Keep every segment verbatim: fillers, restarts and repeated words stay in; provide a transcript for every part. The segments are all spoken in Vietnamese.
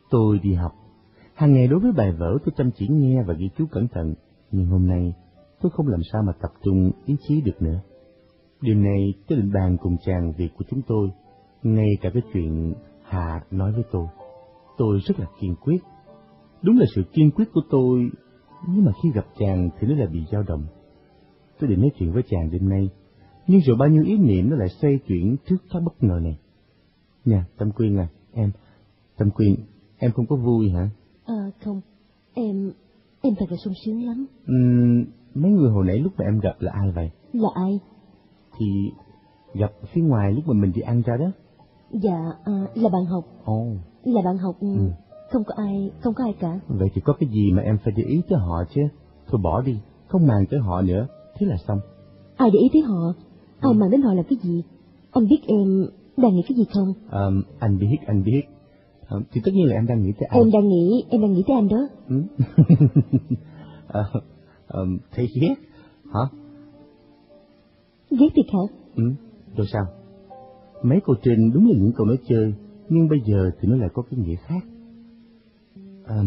Tôi đi học. Hàng ngày đối với bài vở tôi chăm chỉ nghe và ghi chú cẩn thận. Nhưng hôm nay tôi không làm sao mà tập trung ý chí được nữa. Đêm nay tôi định bàn cùng chàng việc của chúng tôi. Ngay cả cái chuyện Hà nói với tôi, tôi rất là kiên quyết. Đúng là sự kiên quyết của tôi, nhưng mà khi gặp chàng thì nó lại bị dao động. Tôi định nói chuyện với chàng đêm nay, nhưng rồi bao nhiêu ý niệm nó lại xoay chuyển trước cái bất ngờ này. Nè, Tâm Quyên à, em, Tâm Quyên, em không có vui hả? À, không, em, em thật là sung sướng lắm. Uhm, mấy người hồi nãy lúc mà em gặp là ai vậy? Là ai? Thì gặp phía ngoài lúc mà mình đi ăn ra đó. Dạ, à, là bạn học. Ồ. Oh. Là bạn học, ừ. không có ai, không có ai cả. Vậy thì có cái gì mà em phải để ý tới họ chứ? Thôi bỏ đi, không màng tới họ nữa, thế là xong. Ai để ý tới họ? Ai màng đến họ là cái gì? Anh biết em đang nghĩ cái gì không? À, anh biết, anh biết. À, thì tất nhiên là em đang nghĩ tới anh. Em đang nghĩ, em đang nghĩ tới anh đó. Ừ. à, à, thấy ghét hả? Ghét thiệt hả? Ừ, rồi sao? Mấy câu trên đúng là những câu nói chơi, nhưng bây giờ thì nó lại có cái nghĩa khác. À,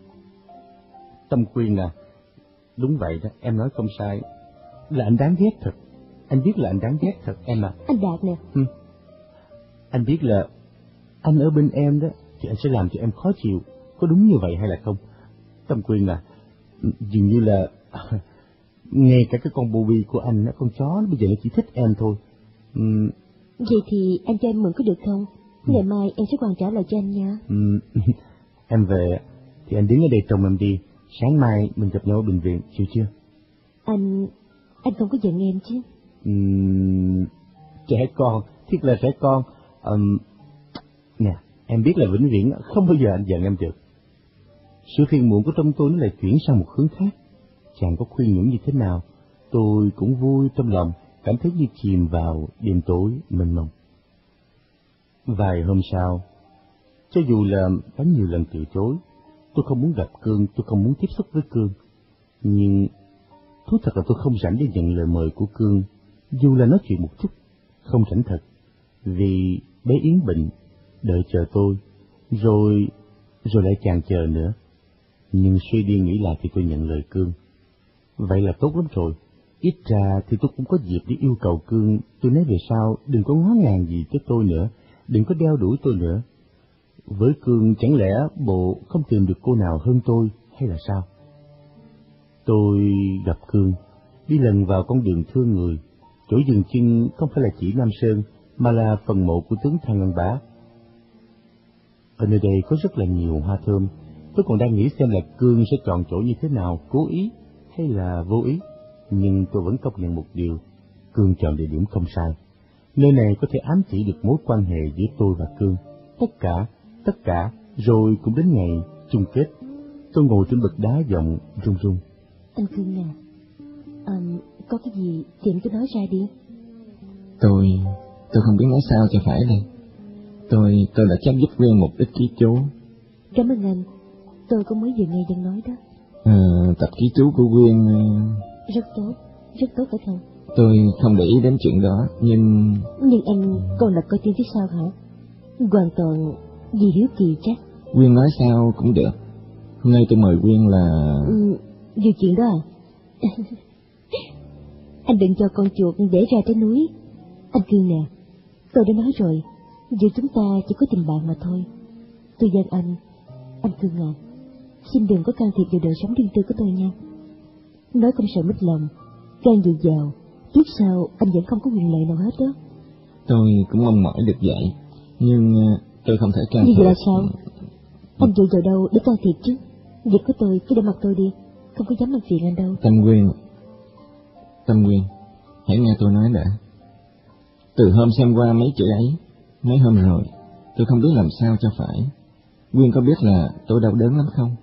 Tâm Quyên à, đúng vậy đó, em nói không sai. Là anh đáng ghét thật. Anh biết là anh đáng ghét thật em à. Anh Đạt nè. Ừ. Anh biết là anh ở bên em đó thì anh sẽ làm cho em khó chịu. Có đúng như vậy hay là không? Tâm Quyên à, dường như là ngay cả cái con Bobby của anh, con chó bây giờ nó chỉ thích em thôi. Uhm. Vậy thì anh cho em mượn có được không? Ừ. Ngày mai em sẽ hoàn trả lại cho anh nha. Uhm. Em về thì anh đứng ở đây trông em đi. Sáng mai mình gặp nhau ở bệnh viện, chịu chưa? Anh, anh không có giận em chứ? Uhm. Trẻ con, thiết là trẻ con. Um. Nè, em biết là vĩnh viễn không bao giờ anh giận em được. Sự phiền muộn của trong tôi nó lại chuyển sang một hướng khác. Chàng có khuyên nhủ như thế nào, tôi cũng vui trong lòng, cảm thấy như chìm vào đêm tối mênh mông. Vài hôm sau, cho dù là có nhiều lần từ chối, tôi không muốn gặp Cương, tôi không muốn tiếp xúc với Cương. Nhưng thú thật là tôi không rảnh để nhận lời mời của Cương, dù là nói chuyện một chút, không rảnh thật. Vì bé Yến bệnh, đợi chờ tôi, rồi, rồi lại chàng chờ nữa. Nhưng suy đi nghĩ lại thì tôi nhận lời Cương. Vậy là tốt lắm rồi, ít ra thì tôi cũng có dịp để yêu cầu Cương. Tôi nói về sau đừng có ngó ngàng gì tới tôi nữa, đừng có đeo đuổi tôi nữa. Với Cương chẳng lẽ bộ không tìm được cô nào hơn tôi hay là sao? Tôi gặp Cương, đi lần vào con đường thương người. Chỗ dừng chân không phải là chỉ Nam Sơn, mà là phần mộ của tướng Thang Ngân Bá. Ở nơi đây có rất là nhiều hoa thơm. Tôi còn đang nghĩ xem là Cương sẽ chọn chỗ như thế nào, cố ý hay là vô ý. Nhưng tôi vẫn công nhận một điều, Cương chọn địa điểm không sai. Nơi này có thể ám chỉ được mối quan hệ giữa tôi và Cương. Tất cả, tất cả, rồi cũng đến ngày chung kết. Tôi ngồi trên bậc đá giọng run run. Anh Cương nè, à, có cái gì thì em cứ nói ra đi. Tôi, tôi không biết nói sao cho phải đây. Tôi, tôi đã chấm dứt riêng một ít ký chú. Cảm ơn anh, tôi cũng mới vừa nghe dân nói đó. À, tập ký chú của Quyên... Rất tốt, rất tốt phải không? Tôi không để ý đến chuyện đó, nhưng... Nhưng anh còn là coi tin phía sau hả? Hoàn toàn vì hiếu kỳ chắc. Quyên nói sao cũng được. Hôm nay tôi mời Quyên là... Ừ, vì chuyện đó à? Anh đừng cho con chuột để ra tới núi. Anh Cương nè, tôi đã nói rồi, giữa chúng ta chỉ có tình bạn mà thôi. Tôi gian anh, anh Cương à, xin đừng có can thiệp vào đời sống riêng tư của tôi nha. Nói không sợ mất lòng, gan dồi dào, trước sau anh vẫn không có quyền lợi nào hết đó. Tôi cũng mong mỏi được vậy, nhưng tôi không thể can thiệp. Như vậy là sao? Anh dựa vào đâu để can thiệp chứ? Việc của tôi cứ để mặc tôi đi, không có dám làm phiền anh đâu. Tâm Quyên, Tâm Quyên, hãy nghe tôi nói đã. Từ hôm xem qua mấy chữ ấy, mấy hôm rồi, tôi không biết làm sao cho phải. Quyên có biết là tôi đau đớn lắm không?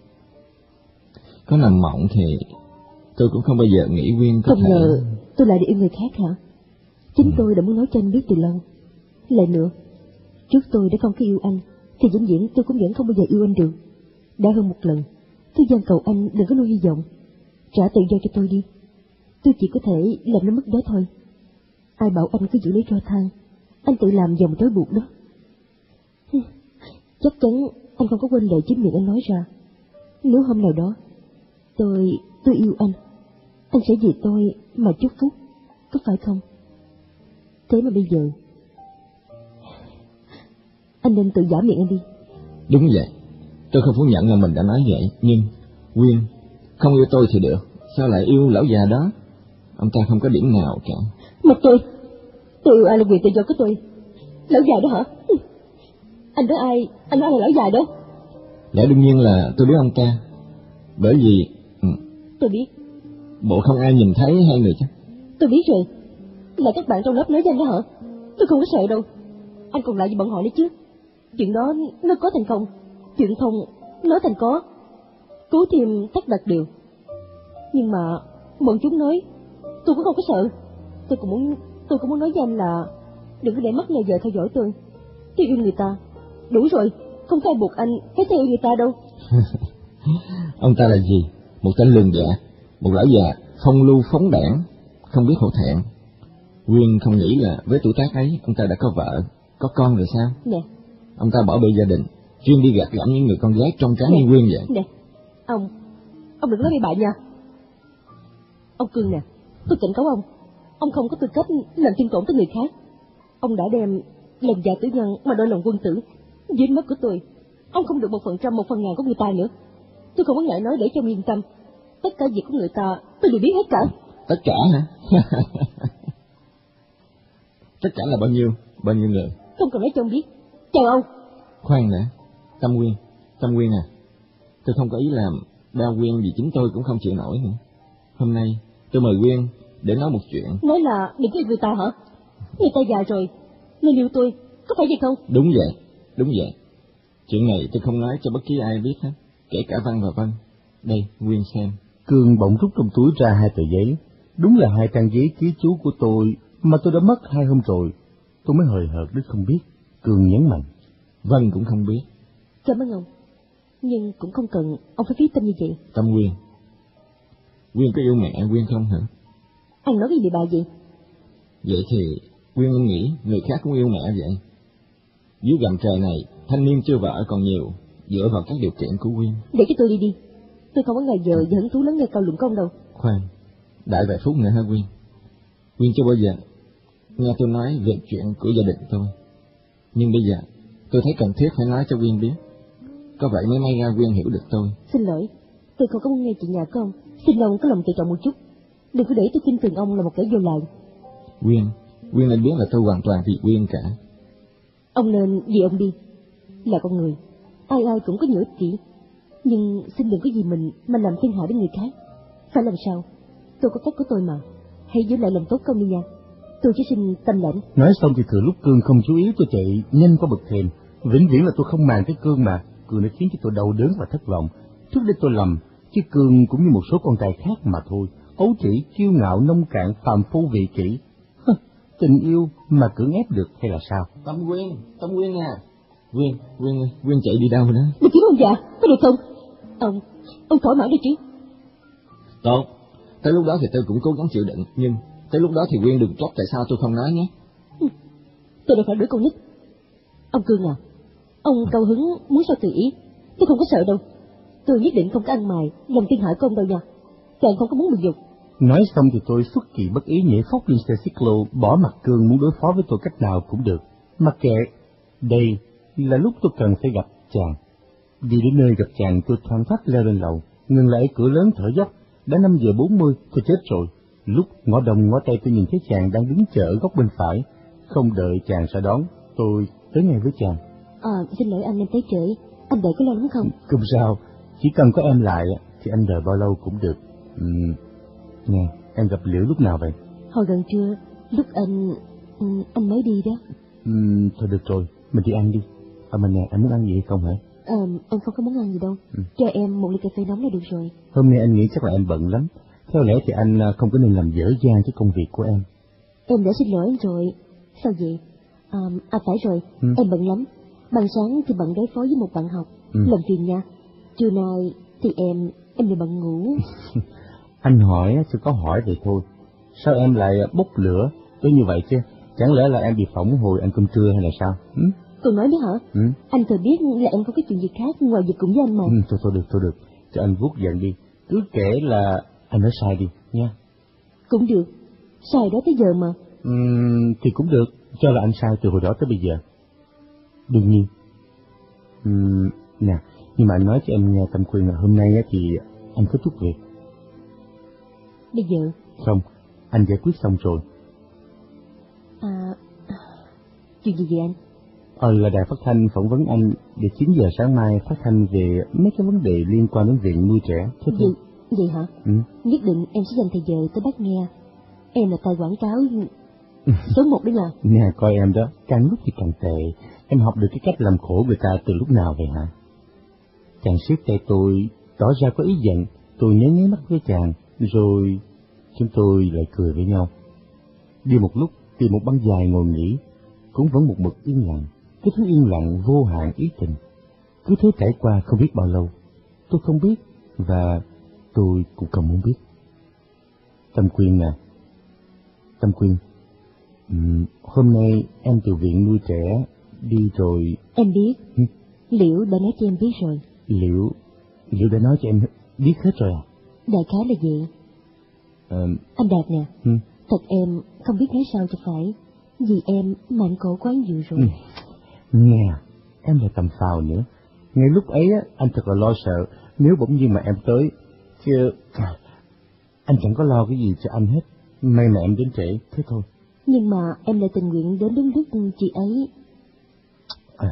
Có nằm mộng thì tôi cũng không bao giờ nghĩ Quyên có không thể... Không ngờ tôi lại đi yêu người khác hả? Chính ừ. tôi đã muốn nói cho anh biết từ lâu. Lại nữa, trước tôi đã không có yêu anh, thì vĩnh viễn tôi cũng vẫn không bao giờ yêu anh được. Đã hơn một lần, tôi van cầu anh đừng có nuôi hy vọng. Trả tự do cho tôi đi. Tôi chỉ có thể làm nó mất đó thôi. Ai bảo anh cứ giữ lấy tro than, anh tự làm dòng trói buộc đó. Chắc chắn anh không có quên lời chính miệng anh nói ra. Nếu hôm nào đó tôi tôi yêu anh, anh sẽ vì tôi mà chúc phúc, có phải không? Thế mà bây giờ anh nên tự giả miệng anh đi. Đúng vậy, tôi không phủ nhận là mình đã nói vậy, nhưng Quyên không yêu tôi thì được, sao lại yêu lão già đó? Ông ta không có điểm nào cả. Mà tôi, tôi yêu ai là quyền tự do của tôi. Lão già đó hả? Anh nói ai, anh nói ai là lão già đó? Lẽ đương nhiên là tôi biết ông ta, bởi vì ừ, tôi biết. Bộ không ai nhìn thấy hai người chứ? Tôi biết rồi, là các bạn trong lớp nói với anh đó hả? Tôi không có sợ đâu, anh còn lại với bọn họ nữa chứ. Chuyện đó nó có thành công, chuyện không nói thành có, cố thêm thắt đặt điều. Nhưng mà bọn chúng nói, tôi cũng không có sợ. Tôi cũng muốn, tôi cũng muốn nói với anh là đừng có để mắt lời giờ theo dõi tôi. Tôi yêu người ta, đủ rồi, không phải buộc anh phải theo người ta đâu. Ông ta là gì? Một tên lường dạ, một lão già phong lưu phóng đảng, không biết hổ thẹn. Quyên không nghĩ là với tuổi tác ấy ông ta đã có vợ, có con rồi sao? Nè, ông ta bỏ bê gia đình, chuyên đi gạt gẫm những người con gái trong trắng như Quyên vậy. Nè, ông, ông đừng nói bậy bạ nha. Ông Cương nè, tôi cảnh cáo ông, ông không có tư cách làm thương tổn tới người khác. Ông đã đem lòng già tử nhân mà đổi lòng quân tử. Dưới mắt của tôi, ông không được một phần trăm một phần ngàn của người ta nữa. Tôi không có ngại nói để cho ông yên tâm, tất cả việc của người ta tôi đều biết hết cả. Tất cả hả? Tất cả là bao nhiêu? Bao nhiêu người? Không cần nói cho ông biết. Chào ông. Khoan đã, Tâm Quyên, Tâm Quyên à, tôi không có ý làm đau Quyên vì chính tôi cũng không chịu nổi nữa. Hôm nay tôi mời Quyên để nói một chuyện. Nói là đừng có yêu người ta hả? Người ta già rồi nên yêu tôi, có phải vậy không? Đúng vậy, đúng vậy. Chuyện này tôi không nói cho bất kỳ ai biết hết, kể cả Văn và Vân. Đây, Quyên xem. Cương bỗng rút trong túi ra hai tờ giấy. Đúng là hai trang giấy ký chú của tôi mà tôi đã mất hai hôm rồi. Tôi mới hời hợt đến không biết. Cương nhấn mạnh. Vân cũng không biết. Cảm ơn ông, nhưng cũng không cần ông phải phí tâm như vậy. Tâm Quyên, Quyên có yêu mẹ Quyên không hả? Anh nói cái gì bà vậy? Vậy thì Quyên em nghĩ người khác cũng yêu mẹ vậy. Dưới gầm trời này, thanh niên chưa vợ còn nhiều, dựa vào các điều kiện của Quyên. Để cho tôi đi đi, tôi không có ngày giờ và hứng thú lắng nghe cao luận công đâu. Khoan, đợi vài phút nữa hả Quyên? Quyên chưa bao giờ nghe tôi nói về chuyện của gia đình tôi, nhưng bây giờ tôi thấy cần thiết phải nói cho Quyên biết. Có vậy mới may ra Quyên hiểu được tôi. Xin lỗi, tôi không có muốn nghe chuyện nhà của ông. Xin ông có lòng tự trọng một chút, đừng có để tôi tin tưởng ông là một kẻ vô lại. Quyên, Quyên nên biết là tôi hoàn toàn vì Quyên cả. Ông nên vì ông đi. Là con người, ai ai cũng có những ích kỷ, nhưng xin đừng có vì mình mà làm thiên hại đến người khác. Phải làm sao? Tôi có cách của tôi mà. Hãy giữ lại lòng tốt công đi nha. Tôi chỉ xin tâm lãnh. Nói xong thì thừa lúc Cương không chú ý, tôi chạy nhanh qua bậc thềm. Vĩnh viễn là tôi không màng tới Cương mà. Cương đã khiến cho tôi đau đớn và thất vọng. Trước đây tôi lầm, chứ Cương cũng như một số con trai khác mà thôi. Ấu trĩ, kiêu ngạo, nông cạn, phàm phu vị kỷ. Tình yêu mà cưỡng ép được hay là sao? Tâm Quyên, Tâm Quyên à. Quyên, Quyên ơi, Quyên chạy đi đâu đó? Đi kiếm ông già, có được không? Ông, ông thoải mái đi chứ. Tốt, tới lúc đó thì tôi cũng cố gắng chịu đựng, nhưng tới lúc đó thì Quyên đừng trách tại sao tôi không nói nhé. Tôi đâu phải đứa con nít. Ông Cương à, ông cao hứng muốn sao tùy ý, tôi không có sợ đâu. Tôi nhất định không có ăn mày làm thiên hại của ông đâu nha. Càng không có muốn bị dục. Nói xong thì tôi xuất kỳ bất ý nhảy phóc lên xe xích lô, bỏ mặt Cương muốn đối phó với tôi cách nào cũng được. Mặc kệ, đây là lúc tôi cần phải gặp chàng. Đi đến nơi gặp chàng, tôi thoăn thoắt leo lên lầu, ngừng lại cửa lớn thở dốc. Đã năm giờ bốn mươi, tôi chết rồi. Lúc ngó đông ngó tây tôi nhìn thấy chàng đang đứng chờ ở góc bên phải. Không đợi chàng ra đón, tôi tới ngay với chàng. À, xin lỗi anh, em tới trễ. Anh đợi có lâu lắm không? Không sao, chỉ cần có em lại thì anh đợi bao lâu cũng được. Ừ. Nè, em gặp Liễu lúc nào vậy? Hồi gần trưa, lúc anh... anh mới đi đó. Ừ, thôi được rồi, mình đi ăn đi. À mà nè, em muốn ăn gì hay không hả? Ờ, em không có muốn ăn gì đâu. Ừ. Cho em một ly cà phê nóng là được rồi. Hôm nay anh nghĩ chắc là em bận lắm. Theo lẽ thì anh không có nên làm dở dang cái công việc của em. Em đã xin lỗi anh rồi. Sao vậy? À, à phải rồi, ừ. Em bận lắm. Ban sáng thì bận đối phó với một bạn học. ừ. Làm phiền nha. Trưa nay thì em... em lại bận ngủ. Anh hỏi chứ có hỏi vậy thôi. Sao em lại bốc lửa tới như vậy chứ? Chẳng lẽ là em bị phỏng hồi ăn cơm trưa hay là sao? Ừ? Còn nói nữa hả? Ừ? Anh thừa biết là em không có chuyện gì khác ngoài việc cùng với anh mà. Ừ, thôi thôi được, thôi được, cho anh vuốt giận đi. Cứ kể là anh nói sai đi, nha. Cũng được, sai đó tới giờ mà. Ừ, thì cũng được, cho là anh sai từ hồi đó tới bây giờ. Đương nhiên. Ừ, nè, nhưng mà anh nói cho em nghe Tâm Quyên là hôm nay thì anh có chút việc. Bây giờ? Không, anh giải quyết xong rồi. À, chuyện gì vậy anh? Ờ, là đài phát thanh phỏng vấn anh để chín giờ sáng mai phát thanh về mấy cái vấn đề liên quan đến viện nuôi trẻ. Thế Vậy, vậy hả? Ừ. Nhất định em sẽ dành thời giờ tới bác nghe. Em là tài quảng cáo số một đấy mà. Nè, coi em đó, càng lúc thì càng tệ. Em học được cái cách làm khổ người ta từ lúc nào vậy hả? Chàng siết tay tôi, tỏ ra có ý giận. Tôi nháy nháy mắt với chàng, rồi chúng tôi lại cười với nhau. Đi một lúc, tìm một băng dài ngồi nghỉ, cũng vẫn một mực yên lặng. Cái thứ yên lặng vô hạn ý tình. Cứ thế trải qua không biết bao lâu. Tôi không biết, và tôi cũng không muốn biết. Tâm Quyên nè, Tâm Quyên, uhm, hôm nay em từ viện nuôi trẻ đi rồi. Em biết. Ừ? Liễu đã nói cho em biết rồi. Liễu, Liễu đã nói cho em biết hết rồi à? Đại khái là vậy. À, anh Đạt nè, ừ? thật em không biết nói sao cho phải. Vì em mạnh cổ quá nhiều rồi. Ừ. Nghe, em là tầm phào nữa. Ngay lúc ấy á, anh thật là lo sợ nếu bỗng nhiên mà em tới. Chứ anh chẳng có lo cái gì cho anh hết. May mà em đến trễ, thế thôi. Nhưng mà em lại tình nguyện đến đúng lúc chị ấy. À,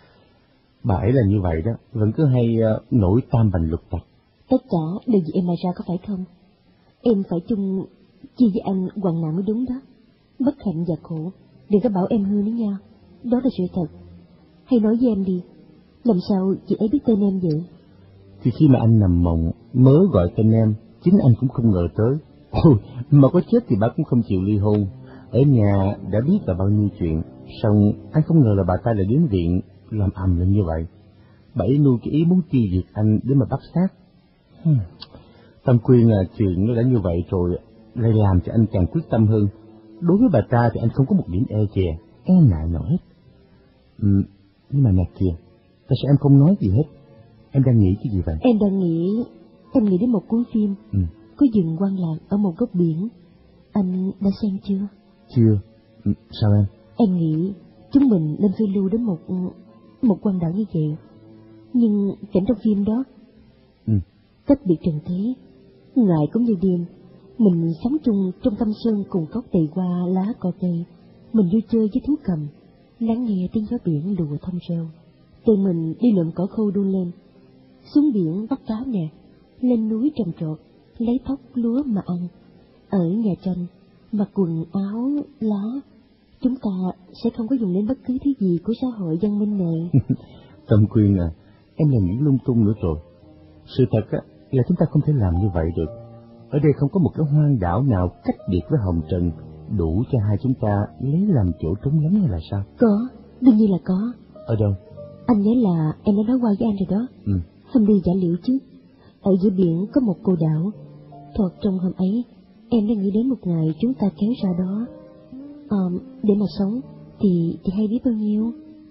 bà ấy là như vậy đó, vẫn cứ hay uh, nổi tam bành lục tặc. Tất cả đều vì em mà ra có phải không? Em phải chung chi với anh hoạn nạn mới đúng đó. Bất hạnh và khổ, đừng có bảo em hư nữa nha. Đó là sự thật. Hay nói với em đi, làm sao chị ấy biết tên em vậy? Thì khi mà anh nằm mộng, mớ gọi tên em, chính anh cũng không ngờ tới. Ôi, mà có chết thì bà cũng không chịu ly hôn. Ở nhà đã biết là bao nhiêu chuyện, xong anh không ngờ là bà ta lại đến viện làm ầm lên như vậy. Bà ấy nuôi cái ý muốn tiêu diệt anh để mà bắt xác. Hmm. Tâm Quyên là chuyện nó đã như vậy rồi, lại làm cho anh càng quyết tâm hơn. Đối với bà ta thì anh không có một điểm e dè, e ngại nào hết. Ừ, nhưng mà nè kìa, tại sao em không nói gì hết? Em đang nghĩ cái gì vậy? Em đang nghĩ, em nghĩ đến một cuốn phim. Ừ. Có rừng quan lạc ở một góc biển. Anh đã xem chưa? Chưa. Ừ, sao em? Em nghĩ chúng mình nên phiêu lưu đến một một quần đảo như vậy. Nhưng cảnh trong phim đó, ừ. cách biệt trần thế, ngày cũng như đêm, mình sống chung trong thâm sơn cùng cốc tề hoa lá cỏ cây. Mình vui chơi với thú cầm, lắng nghe tiếng gió biển lùa thông reo. Tụi mình đi lượm cỏ khô đun lên, xuống biển bắt cá nè, lên núi trồng trọt, lấy thóc lúa mà ăn. Ở nhà tranh, mặc quần áo lá, chúng ta sẽ không có dùng đến bất cứ thứ gì của xã hội văn minh này. Tâm Quyên à, em là nghĩ lung tung nữa rồi. Sự thật á, là chúng ta không thể làm như vậy được. Ở đây không có một cái hoang đảo nào cách biệt với hồng trần đủ cho hai chúng ta lấy làm chỗ trống lắng hay là sao? Có, đương nhiên là có. Ở đâu? Anh nhớ là em đã nói qua với anh rồi đó. Ừ. Hôm đi giả liễu chứ. Ở giữa biển có một cô đảo. Thoạt trong hôm ấy, em đã nghĩ đến một ngày chúng ta kéo ra đó. À, để mà sống thì thì hay biết bao nhiêu.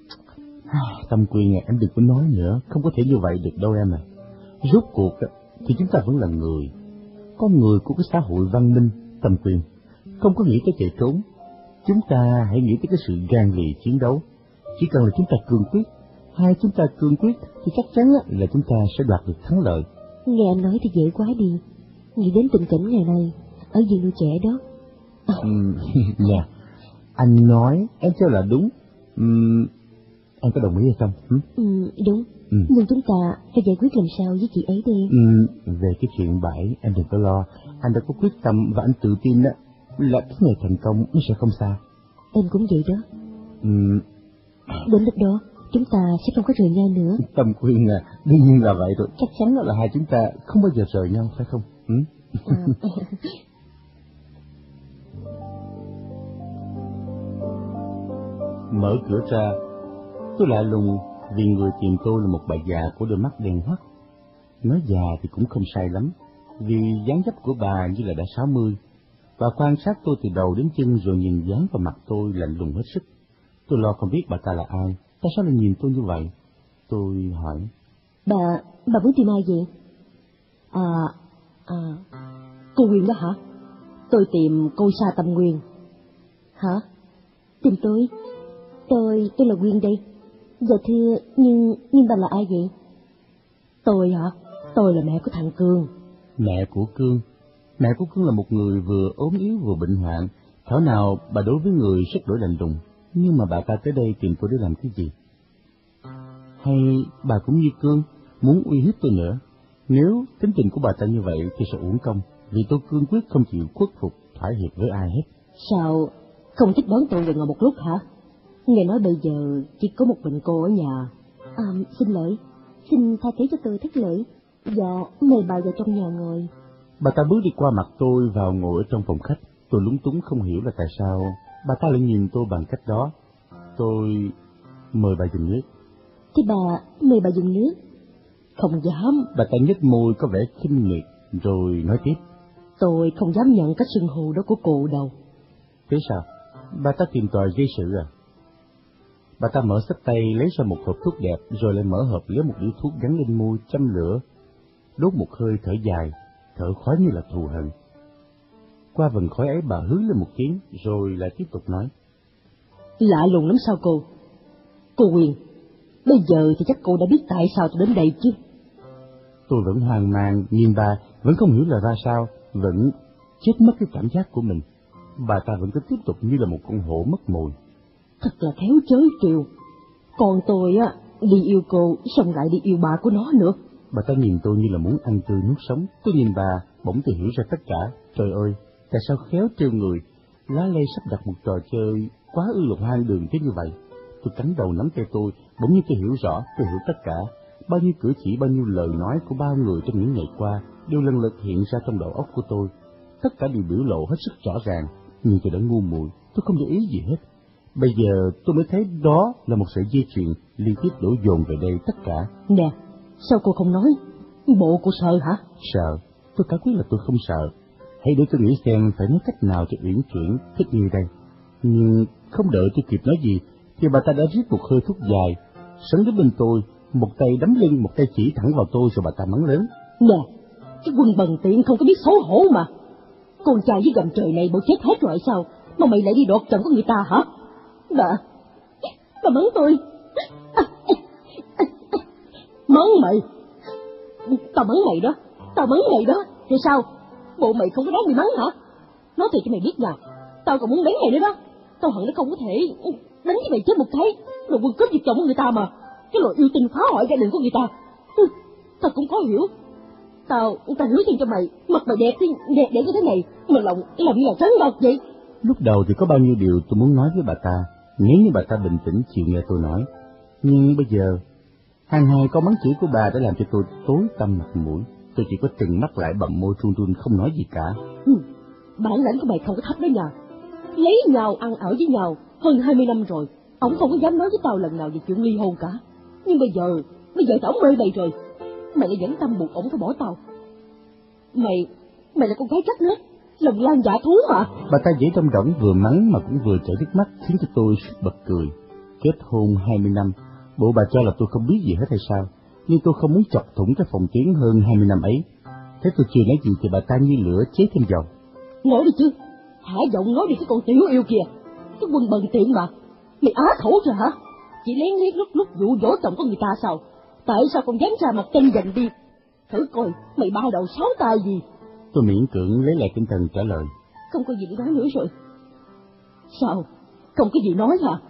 Tâm Quyên à, em đừng có nói nữa, không có thể như vậy được đâu em à. Rốt cuộc thì chúng ta vẫn là người, con người của cái xã hội văn minh. Tâm Quyên, không có nghĩ tới chạy trốn. Chúng ta hãy nghĩ tới cái sự gan lì chiến đấu. Chỉ cần là chúng ta cương quyết, hai chúng ta cương quyết thì chắc chắn là chúng ta sẽ đoạt được thắng lợi. Nghe anh nói thì dễ quá đi. Nghĩ đến tình cảnh ngày nay ở viện nuôi trẻ đó. À. Ừ, dạ, anh nói em cho là đúng. Ừ, em có đồng ý hay không? Ừ, ừ đúng. Ừ. Nhưng chúng ta phải giải quyết làm sao với chị ấy đi. Ừ, về cái chuyện bãi em đừng có lo. Anh đã có quyết tâm và anh tự tin đó là cái ngày thành công nó sẽ không xa. Em cũng vậy đó. Ừ. Đến lúc đó chúng ta sẽ không có rời nhau nữa. Tâm Quyên à, đương nhiên là vậy rồi. Chắc chắn là hai chúng ta không bao giờ rời nhau, phải không? Ừ? À. Mở cửa ra, tôi lạ lùng vì người tìm tôi là một bà già của đôi mắt đen hoắt. Nói già thì cũng không sai lắm, vì dáng dấp của bà như là đã sáu mươi. Bà quan sát tôi từ đầu đến chân rồi nhìn dán vào mặt tôi lạnh lùng hết sức. Tôi lo không biết bà ta là ai, Tại sao lại nhìn tôi như vậy? Tôi hỏi. Bà, bà muốn tìm ai vậy? À, à, cô Nguyên đó hả? Tôi tìm cô Sa Tâm Nguyên. Hả? Tìm tôi? Tôi, tôi là Nguyên đây. Dạ thưa, nhưng, nhưng bà là ai vậy? Tôi hả? Tôi là mẹ của thằng Cương. Mẹ của Cương? Mẹ của Cương là một người vừa ốm yếu vừa bệnh hoạn. Thảo nào bà đối với người rất đổi lạnh lùng. Nhưng mà bà ta tới đây tìm tôi để làm cái gì? Hay bà cũng như Cương, muốn uy hiếp tôi nữa? Nếu tính tình của bà ta như vậy thì sẽ uổng công, vì tôi cương quyết không chịu khuất phục, thỏa hiệp với ai hết. Sao không thích đón tôi về ngồi một lúc hả? Nghe nói bây giờ chỉ có một mình cô ở nhà. À, xin lỗi, xin tha thứ cho tôi thất lễ. Dạ, mời bà vào trong nhà ngồi. Bà ta bước đi qua mặt tôi vào ngồi ở trong phòng khách. Tôi lúng túng không hiểu là tại sao bà ta lại nhìn tôi bằng cách đó. Tôi mời bà dùng nước. Thì bà mời bà dùng nước? Không dám. Bà ta nhếch môi có vẻ khinh miệt rồi nói tiếp. Tôi không dám nhận cách xưng hô đó của cô đâu. Thế sao? Bà ta tìm tòi gây sự à? Bà ta mở xách tay lấy ra một hộp thuốc đẹp, rồi lại mở hộp lấy một điếu thuốc gắn lên môi, châm lửa, đốt một hơi thở dài, thở khói như là thù hận. Qua vần khói ấy bà hứ lên một tiếng, rồi lại tiếp tục nói. Lạ lùng lắm sao cô? Cô Huyền, bây giờ thì chắc cô đã biết tại sao tôi đến đây chứ? Tôi vẫn hoang mang, nhìn bà, vẫn không hiểu là ra sao, vẫn chết mất cái cảm giác của mình. Bà ta vẫn cứ tiếp tục như là một con hổ mất mồi. Thật là khéo chới triều. Còn tôi á, đi yêu cô, xong lại đi yêu bà của nó nữa. Bà ta nhìn tôi như là muốn ăn tươi nuốt sống. Tôi nhìn bà, bỗng tôi hiểu ra tất cả. Trời ơi, tại sao khéo trêu người, lá lê sắp đặt một trò chơi quá ư là hoang đường thế như vậy. Tôi cắn đầu nắm tay tôi, bỗng nhiên tôi hiểu rõ, tôi hiểu tất cả. Bao nhiêu cử chỉ, bao nhiêu lời nói của bao người trong những ngày qua đều lần lượt hiện ra trong đầu óc của tôi. Tất cả đều biểu lộ hết sức rõ ràng, nhưng tôi đã ngu muội, tôi không để ý gì hết. Bây giờ tôi mới thấy đó là một sợi dây chuyền liên tiếp đổ dồn về đây tất cả. Nè, sao cô không nói? Bộ cô sợ hả? Sợ? Tôi cả quyết là tôi không sợ. Hãy để tôi nghĩ xem phải nói cách nào cho uyển chuyển, thích nghi đây. Nhưng không đợi tôi kịp nói gì, thì bà ta đã rít một hơi thuốc dài, sấn đến bên tôi, một tay đấm lưng, một tay chỉ thẳng vào tôi, rồi bà ta mắng lớn. Nè, cái quân bần tiện không có biết xấu hổ mà. Con trai với gầm trời này bộ chết hết rồi sao, mà mày lại đi đoạt chồng của người ta hả? Bà, bà mắng tôi. Mắng mày? Tao mắng mày đó, tao mắng mày đó, thì sao? Bộ mày không có đáng bị mắng hả? Nói thiệt cho mày biết nha, tao còn muốn đánh mày nữa đó. Tao hận nó không có thể đánh cho mày chết một cái, rồi quân cướp giật chồng của người ta mà. Cái loại yêu tình phá hoại gia đình của người ta. Tao cũng có hiểu. Tao, tao hứa xin cho mày, mặt mày đẹp đi, đẹp đẹp như thế này, mà lòng làm như là trắng bọt vậy. Lúc đầu thì có bao nhiêu điều tôi muốn nói với bà ta, nếu như bà ta bình tĩnh chịu nghe tôi nói. Nhưng bây giờ, hàng hai câu mắng chửi của bà đã làm cho tôi tối tăm mặt mũi. Tôi chỉ có trừng mắt lại bậm môi run run không nói gì cả. Ừ, bản lãnh của mày không có thấp đó nha. Lấy nhau ăn ở với nhau hơn hai mươi năm rồi, ổng không có dám nói với tao lần nào về chuyện ly hôn cả. Nhưng bây giờ, bây giờ tao mê mày rồi, mày lại dẫn tâm buộc ổng phải bỏ tao. Mày, mày là con gái trách hết, lòng lan dạ thú mà. Bà ta dễ trong đỏng vừa mắng mà cũng vừa chảy nước mắt, khiến cho tôi bật cười. Kết hôn hai mươi năm, bộ bà cho là tôi không biết gì hết hay sao? Nhưng tôi không muốn chọc thủng cái phòng tuyến hơn hai mươi năm ấy. Thế tôi chưa nói gì thì bà ta như lửa chế thêm dầu. Nói đi chứ, hả giọng nói đi cái con tiểu yêu kìa. Cái quân bần tiện mà, mày á khẩu rồi hả? Chỉ lén lén lúc lúc dụ dỗ chồng của người ta sao? Tại sao con dám ra mặt tranh giành đi? Thử coi, mày ba đầu sáu tay gì? Tôi miễn cưỡng lấy lại tinh thần trả lời. Không có gì để nói nữa rồi. Sao? Không có gì nói hả?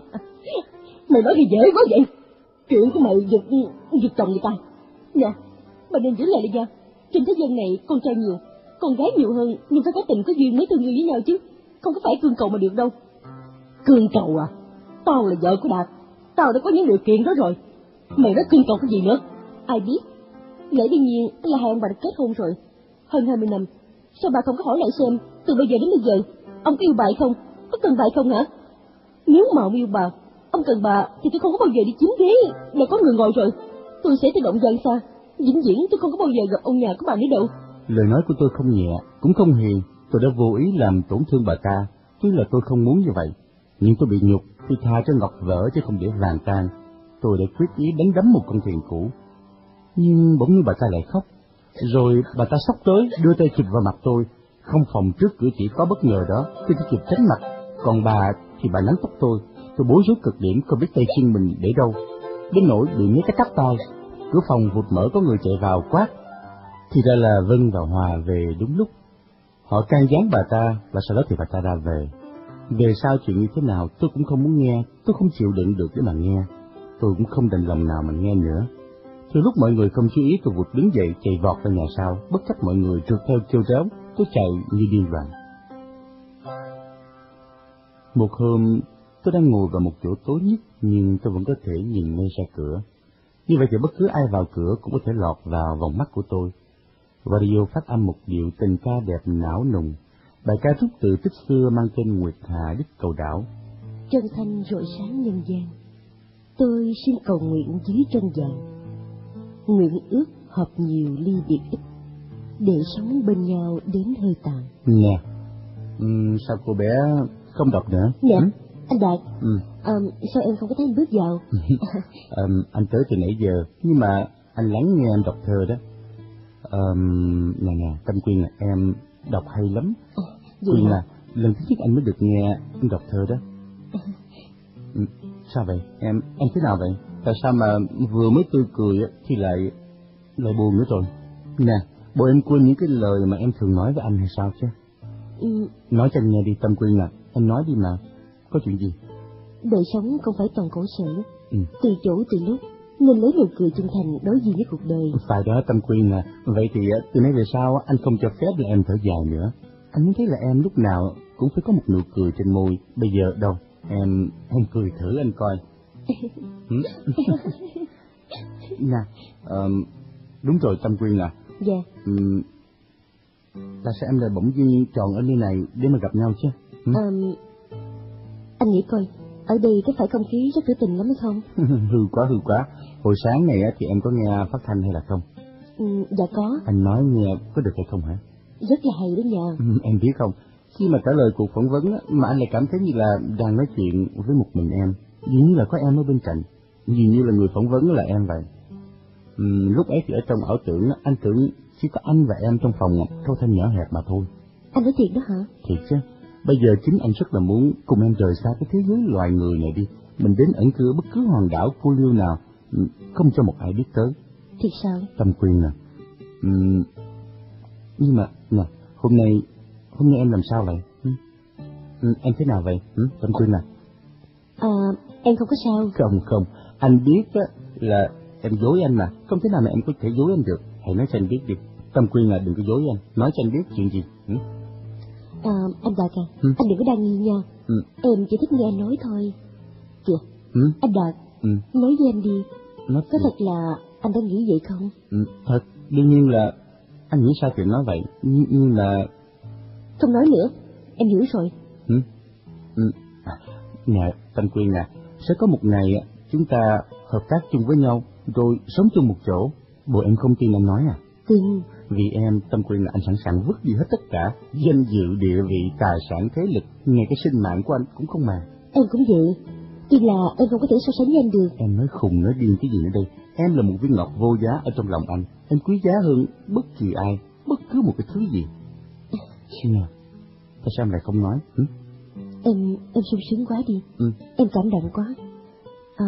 Mày nói thì dễ quá vậy. Chuyện của mày giật, giật chồng người ta. Nè, bà nên giữ lại đi nha. Trên thế gian này con trai nhiều, con gái nhiều hơn, nhưng phải có tình có duyên mới thương yêu với nhau chứ. Không có phải cương cầu mà được đâu. Cương cầu à? Tao là vợ của Đạt, tao đã có những điều kiện đó rồi. Mày nói cương cầu cái gì nữa? Ai biết? Lẽ đương nhiên là hai ông bà đã kết hôn rồi, hơn hai mươi năm. Sao bà không có hỏi lại xem từ bây giờ đến bây giờ ông có yêu bà không? Có cần bà không hả? Nếu mà ông yêu bà, ông cần bà thì tôi không có bao giờ đi chiếm ghế để có người ngồi rồi. Tôi sẽ tự động dần xa, vĩnh viễn tôi không có bao giờ gặp ông nhà của bà nữa đâu. Lời nói của tôi không nhẹ, cũng không hiền. Tôi đã vô ý làm tổn thương bà ta. Tuy là tôi không muốn như vậy, nhưng tôi bị nhục, Tôi tha cho ngọc vỡ chứ không để vàng tan. Tôi đã quyết ý đánh đấm một con thuyền cũ. Nhưng bỗng nhiên bà ta lại khóc. Rồi bà ta xốc tới, đưa tay chụp vào mặt tôi. Không phòng trước cử chỉ có bất ngờ đó, tôi chỉ kịp tránh mặt. Còn bà thì bà nắm tóc tôi. Tôi bối rối cực điểm, không biết tay chân mình để đâu. Đến nỗi bị mấy cái tát tay. Cửa phòng vụt mở, có người chạy vào quát. Thì ra là Vân và Hòa về đúng lúc. Họ can gián bà ta, và sau đó thì bà ta ra về. Về sau chuyện như thế nào tôi cũng không muốn nghe, tôi không chịu đựng được để mà nghe. Tôi cũng không đành lòng nào mà nghe nữa. Từ lúc mọi người không chú ý, tôi vụt đứng dậy chạy vọt vào nhà sau, bất chấp mọi người trượt theo kêu réo, tôi chạy như điên loạn. Một hôm, tôi đang ngồi vào một chỗ tối nhất, nhưng tôi vẫn có thể nhìn ngay ra cửa. Như vậy thì bất cứ ai vào cửa cũng có thể lọt vào vòng mắt của tôi. Radio phát âm một điệu tình ca đẹp não nùng, bài ca trúc từ tích xưa mang tên Nguyệt Hạ Đích Cầu Đảo. Trân thanh rọi sáng nhân gian, tôi xin cầu nguyện dưới trân vàng. Nguyện ước hợp nhiều ly biệt ít, để sống bên nhau đến hơi tàn. Nè, uhm, sao cô bé không đọc nữa? Nè, ừ? anh Đạt, ừ. à, sao em không có thấy anh bước vào? à, anh tới từ nãy giờ, nhưng mà anh lắng nghe em đọc thơ đó. À, nè nè, Tâm Quyên là em đọc hay lắm. À, Quyên là lần thứ nhất anh mới được nghe em đọc thơ đó. ừ, sao vậy? Em em thế nào vậy? Tại sao mà vừa mới tươi cười thì lại lại buồn nữa rồi? Nè, bộ em quên những cái lời mà em thường nói với anh hay sao chứ? Ừ. Nói cho anh nghe đi Tâm Quyên à, em nói đi mà, có chuyện gì? Đời sống không phải toàn khổ sở, ừ. từ chỗ từ lúc nên lấy nụ cười chân thành đối diện với cuộc đời. Phải đó Tâm Quyên à, vậy thì từ nay về sau anh không cho phép là em thở dài nữa. Anh muốn thấy là em lúc nào cũng phải có một nụ cười trên môi. Bây giờ đâu, em em cười thử anh coi. Nè, uh, đúng rồi Tâm Quyên à. Dạ. Um, là sao em lại bỗng dưng chọn ở nơi này để mà gặp nhau chứ? Ừ? À, anh nghĩ coi, ở đây có phải không khí rất trữ tình lắm hay không? Hư quá hư quá. Hồi sáng này thì em có nghe phát thanh hay là không? Ừ, dạ có. Anh nói nghe có được hay không hả? Rất là hay đó nha. Ừ, em biết không, khi mà trả lời cuộc phỏng vấn mà anh lại cảm thấy như là đang nói chuyện với một mình em, dường như là có em ở bên cạnh, dường như là người phỏng vấn là em vậy. Ừ, lúc ấy thì ở trong ảo tưởng anh tưởng chỉ có anh và em trong phòng thâu thanh nhỏ hẹp mà thôi. Anh nói thiệt đó hả? Thiệt chứ. Bây giờ chính anh rất là muốn cùng em rời xa cái thế giới loài người này đi. Mình đến ẩn cư bất cứ hòn đảo cô liêu nào, không cho một ai biết tới. Thiệt sao? Tâm Quyên à. Ừ, nhưng mà nè, hôm nay hôm nay em làm sao vậy? Ừ? Ừ, em thế nào vậy? Ừ, Tâm Quyên à. À, em không có sao. Không không, anh biết á là em dối anh mà, không thể nào mà em có thể dối anh được. Hãy nói cho anh biết đi. Tâm Quyên là đừng có dối anh, nói cho anh biết chuyện gì. Ừ? À, anh Đạt à, ừ? anh đừng có đa nghi nha. ừ. Em chỉ thích nghe anh nói thôi. Kìa, ừ? anh Đạt, ừ. nói với em đi. Nói có gì? thật là anh đã nghĩ vậy không? Ừ, thật, đương nhiên là anh nghĩ sao chuyện nói vậy, nhưng, nhưng là... Không nói nữa, em hiểu rồi. Ừ? Ừ. À, nè, Tâm Quyên nè, sẽ có một ngày chúng ta hợp tác chung với nhau, rồi sống chung một chỗ. Bộ em không tin anh nói à? Tin. Vì em, Tâm Quyên là anh sẵn sàng vứt đi hết tất cả, danh dự, địa vị, tài sản, thế lực, ngay cái sinh mạng của anh cũng không mà. Em cũng vậy, tuy là em không có thể so sánh với anh được. Em nói khùng nói điên cái gì nữa đây? Em là một viên ngọc vô giá ở trong lòng anh, em quý giá hơn bất kỳ ai, bất cứ một cái thứ gì. Nè, tại sao em lại không nói? Ừ? Em, em sung sướng quá đi. Ừ. Em cảm động quá. À,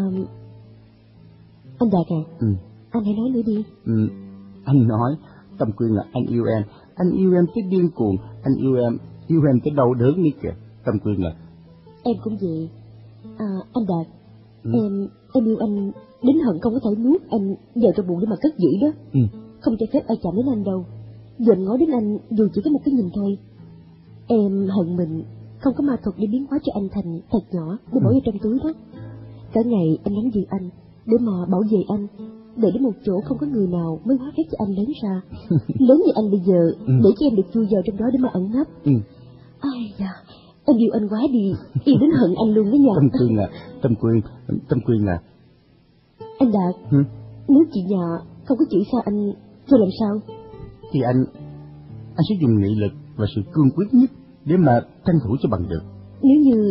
anh Đạt à, ừ. anh hãy nói nữa đi. Ừ. Anh nói, Tâm Quyên là anh yêu em, anh yêu em tới điên cuồng, anh yêu em, yêu em tới đau đớn đi kìa. Tâm Quyên là... Em cũng vậy. À, anh Đạt, ừ. em em yêu anh đến hận không có thể nuốt anh vào trong bụng để mà cất giữ đó. Ừ. Không cho phép ai chạm đến anh đâu, dòm ngó đến anh dù chỉ có một cái nhìn thôi. Em hận mình không có ma thuật để biến hóa cho anh thành thật nhỏ để bỏ vào trong túi đó. Cả ngày em nắm giữ anh để mà bảo vệ anh, để đến một chỗ không có người nào mới hóa phép cho anh lớn ra. Lớn như anh bây giờ, ừ. để cho em được chui vào trong đó để mà ẩn nấp. Ừ. Ai da, em yêu anh quá đi, yêu đến hận anh luôn đó nha. Tâm Quyên là, Tâm Quyên, Tâm Quyên là... Anh Đạt, ừ? nếu chị nhà không có chữ xa anh, rồi làm sao? Thì anh, anh sẽ dùng nghị lực và sự cương quyết nhất để mà tranh thủ cho bằng được. Nếu như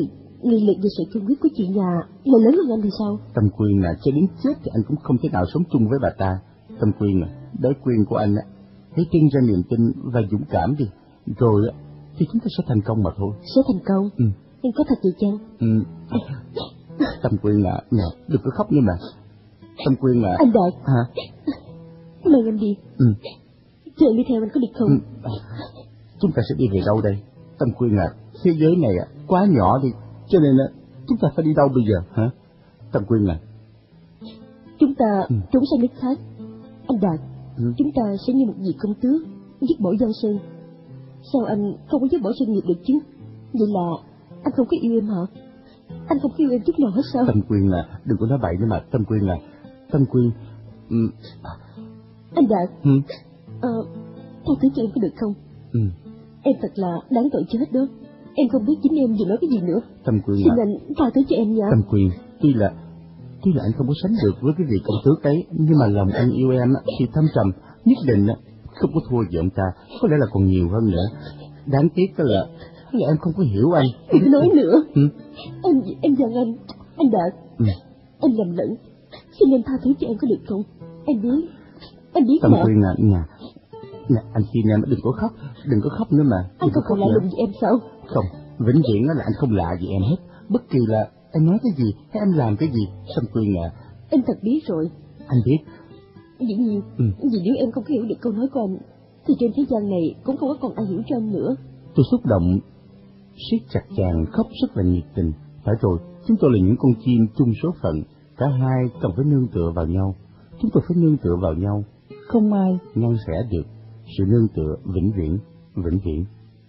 nghị lực và sự cương quyết của chị nhà lại lớn hơn anh thì sao? Tâm Quyên là cho đến chết thì anh cũng không thể nào sống chung với bà ta. Tâm Quyên à, đói Quyên của anh á, hãy trưng ra niềm tin và dũng cảm đi, rồi á thì chúng ta sẽ thành công mà thôi. Sẽ thành công? Ừ. Em có thật vậy chăng? Ừ. Tâm Quyên à, nè, đừng có khóc nữa mà. Tâm Quyên à. Anh Đạt. Hả? Mời em đi. Ừ. Chờ em đi theo anh có được không? Ừ. Chúng ta sẽ đi về đâu đây? Tâm Quyên à, thế giới này à, quá nhỏ đi, cho nên à, chúng ta phải đi đâu bây giờ hả? Tâm Quyên à. Chúng ta ừ. trốn sang nước khác. Anh Đạt, ừ. chúng ta sẽ như một vị công tước dứt bỏ Giang Sơn. Sao anh không có dứt bỏ sự nghiệp được chứ? Vậy là anh không có yêu em hả? Anh không yêu em chút nào hết sao? Tâm Quyên à, đừng có nói bậy nữa mà. Tâm Quyên à, Tâm Quyên. Ừ. Anh Đạt. Ừ. À, tha thứ cho em có được không? Ừ. Em thật là đáng tội chết đó. Em không biết chính em vừa nói cái gì nữa. Tâm Quyên Xin à. anh tha thứ cho em nha. Tâm Quyên, tuy là tuy là anh không có sánh được với cái vị công tước ấy, nhưng mà lòng anh yêu em thì thâm trầm, nhất định không có thua gì ông ta, có lẽ là còn nhiều hơn nữa. Đáng tiếc là là em không có hiểu anh. Đừng nói nữa. Ừ. Em em giận anh, anh Đạt. Ừ. Em lầm lẫn. Xin em tha thứ cho em có được không? Em biết, em biết Tâm mà. Quyên à, nhà, nhà, anh xin em đừng có khóc, đừng có khóc nữa mà. Anh không còn lạ lùng với em sao? Không, vĩnh viễn là anh không lạ gì em hết. Bất kỳ là em nói cái gì hay em làm cái gì. Tâm Quyên à. Em thật biết rồi. Anh biết. Dĩ nhiên, ừ. vì nếu em không hiểu được câu nói của anh, thì trên thế gian này cũng không có còn ai hiểu cho anh nữa. Tôi xúc động, siết chặt chàng, khóc rất là nhiệt tình. Phải rồi, chúng tôi là những con chim chung số phận, cả hai cần phải nương tựa vào nhau. Chúng tôi phải nương tựa vào nhau, không ai ngăn sẻ được sự nương tựa vĩnh viễn, vĩnh viễn.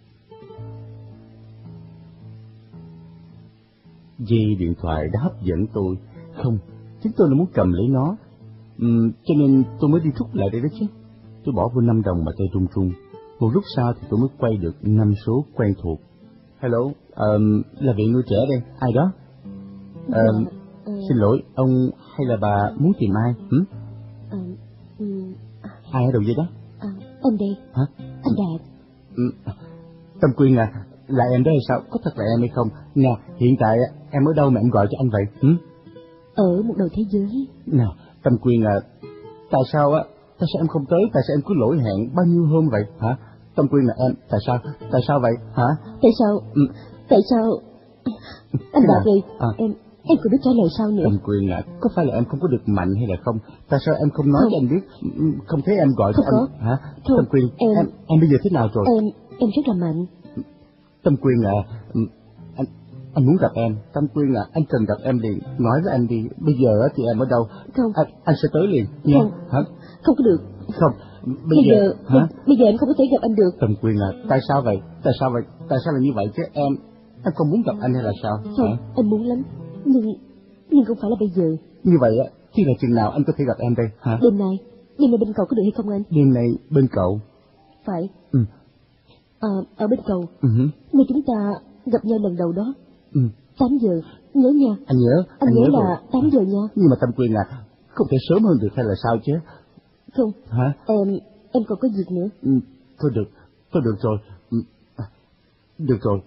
Dây điện thoại đã hấp dẫn tôi. Không, chính tôi là muốn cầm lấy nó, uhm, cho nên tôi mới đi rút lại đây đó chứ. Tôi bỏ vô năm đồng mà tay run run. Một lúc sau thì tôi mới quay được năm số quen thuộc. Hello, um, là vị nuôi trẻ đây, ai đó? Um, dạ, uh... Xin lỗi, ông hay là bà muốn tìm ai? Hử? Uh, um... Ai ở đâu vậy đó? Uh, anh đây. Hả? Anh Đạt. Um, Tâm Quyên à, là em đó hay sao? Có thật là em hay không? Nè, hiện tại em ở đâu mà em gọi cho anh vậy? Hử? Ở một đầu thế giới. Nào, Tâm Quyên à, tại sao á? Tại sao em không tới? Tại sao em cứ lỗi hẹn bao nhiêu hôm vậy? Hả? Tâm Quyên là em, tại sao? Tại sao vậy? Hả? Tại sao? Ừ. Tại sao? Anh Đạt ơi, à. em em cũng biết trả lời sao nữa. Tâm Quyên à, có phải là em không có được mạnh hay là không? Tại sao em không nói không. cho anh biết? Không thấy em gọi không cho có. anh hả? Không, Tâm Quyên, em... em em bây giờ thế nào rồi? Em em rất là mạnh. Tâm Quyên à, anh anh muốn gặp em. Tâm Quyên à, anh cần gặp em liền. Nói với anh đi, bây giờ thì em ở đâu? Không. Anh, anh sẽ tới liền nha. Không. Hả? Không có được. Không. Bây, bây giờ, giờ hả? Bây giờ em không có thể gặp anh được. Tâm Quyên à, tại sao vậy? Tại sao vậy? Tại sao là như vậy chứ em? Em không muốn gặp anh hay là sao? Không, hả? em muốn lắm, nhưng nhưng không phải là bây giờ. Như vậy á, thì là chừng nào anh có thể gặp em đây? Hả? Đêm nay, đêm nay bên cầu có được hay không anh? Đêm nay bên cậu? Phải. Ừ. À, ở bên cầu. Ừ. Nơi chúng ta gặp nhau lần đầu đó. Ừ. Tám giờ, nhớ nha. Anh nhớ. Anh, anh nhớ, nhớ là tám giờ nha. Nhưng mà Tâm Quyên à, không thể sớm hơn được hay là sao chứ? Không. Hả? Em em còn có việc nữa. Ừ, thôi được, thôi được rồi. Ừ, được rồi.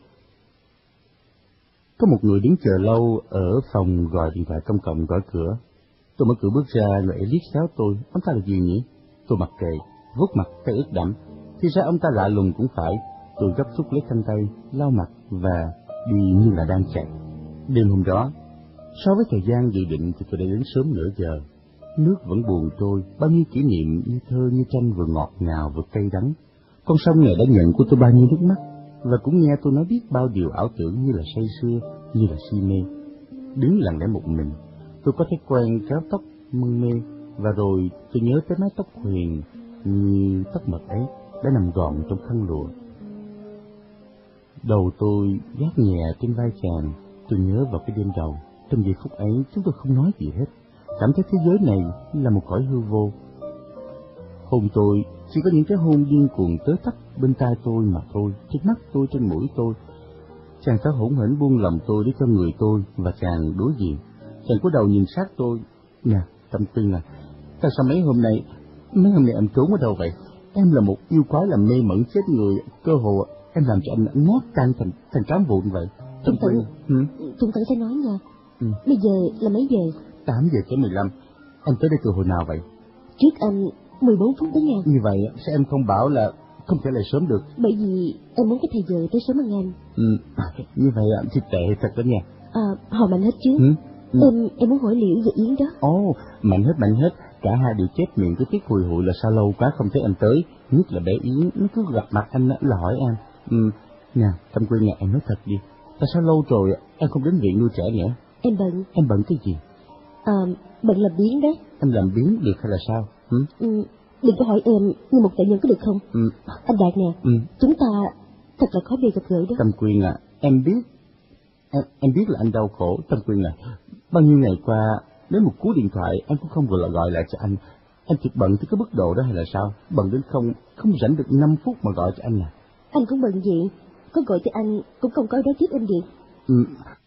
Có một người đứng chờ lâu ở phòng gọi điện thoại công cộng gõ cửa. Tôi mở cửa bước ra, người ấy liếc xéo tôi. Ông ta là gì nhỉ? Tôi mặc kệ, vuốt mặt tay ướt đẫm. Thì ra ông ta lạ lùng cũng phải. Tôi gấp rút lấy khăn tay, lau mặt và đi như là đang chạy. Đêm hôm đó, so với thời gian dự định thì tôi đã đến sớm nửa giờ. Nước vẫn buồn trôi, bao nhiêu kỷ niệm như thơ như tranh vừa ngọt ngào vừa cay đắng. Con sông này đã nhận của tôi bao nhiêu nước mắt, và cũng nghe tôi nói biết bao điều ảo tưởng như là say sưa, như là si mê. Đứng lặng lẽ một mình, tôi có thói quen kéo tóc mân mê, và rồi tôi nhớ tới mái tóc huyền như tóc mật ấy đã nằm gọn trong khăn lụa. Đầu tôi gác nhẹ trên vai chàng. Tôi nhớ vào cái đêm đầu, trong giây phút ấy chúng tôi không nói gì hết, cảm thấy thế giới này là một cõi hư vô. Hôn tôi chỉ có những cái hôn điên cuồng tới tấp bên tai tôi mà thôi, trên mắt tôi, trên mũi tôi. Chàng thở hổn hển buông lòng tôi để cho người tôi, và chàng đối diện. Chàng cúi đầu nhìn sát tôi. Nè, Tâm Quyên à, tại sao mấy hôm nay, mấy hôm nay em trốn ở đâu vậy? Em là một yêu quái làm mê mẩn chết người, cơ hồ em làm cho anh nát tan thành thành cám vụn vậy. Thuận Thuận, ừ? Thuận Thuận sẽ nói nha. Ừ. Bây giờ là mấy giờ? Tám giờ kém mười lăm. Em tới đây từ hồi nào vậy? Trước anh mười bốn phút đó nha. Như vậy sao em không bảo là không thể lại sớm được? Bởi vì em muốn cái thời giờ tới sớm hơn anh. Ừ. Như vậy thì tệ thật đó nha. À, hỏi Mạnh hết chứ. Ừ? Ừ. Em em muốn hỏi Liễu về Yến đó. Ồ, Mạnh hết Mạnh hết. Cả hai đều chép miệng cái tiết hồi hụi là sao lâu quá không thấy em tới. Nhất là bé Yến, nó cứ gặp mặt anh là hỏi em. Ừ. Nè, Tâm Quyên nhà em nói thật đi. Tại sao lâu rồi em không đến viện nuôi trẻ nữa? Em bận. Em bận cái gì? À, bận làm biếng đó. Em làm biếng được hay là sao? Ừ? Ừ, đừng có hỏi em như một tội nhân có được không? Ừ. Anh Đạt nè, Ừ. chúng ta thật là khó bề gặp gỡ đó. Tâm Quyên à, em biết, em, em biết là anh đau khổ. Tâm Quyên à, bao nhiêu ngày qua, đến một cú điện thoại em cũng không gọi lại gọi lại cho anh. Em thiệt bận tới cái mức độ đó hay là sao? Bận đến không, không rảnh được năm phút mà gọi cho anh à? Anh cũng bận vậy, có gọi cho anh cũng không có đó tiếp em được. Ừ,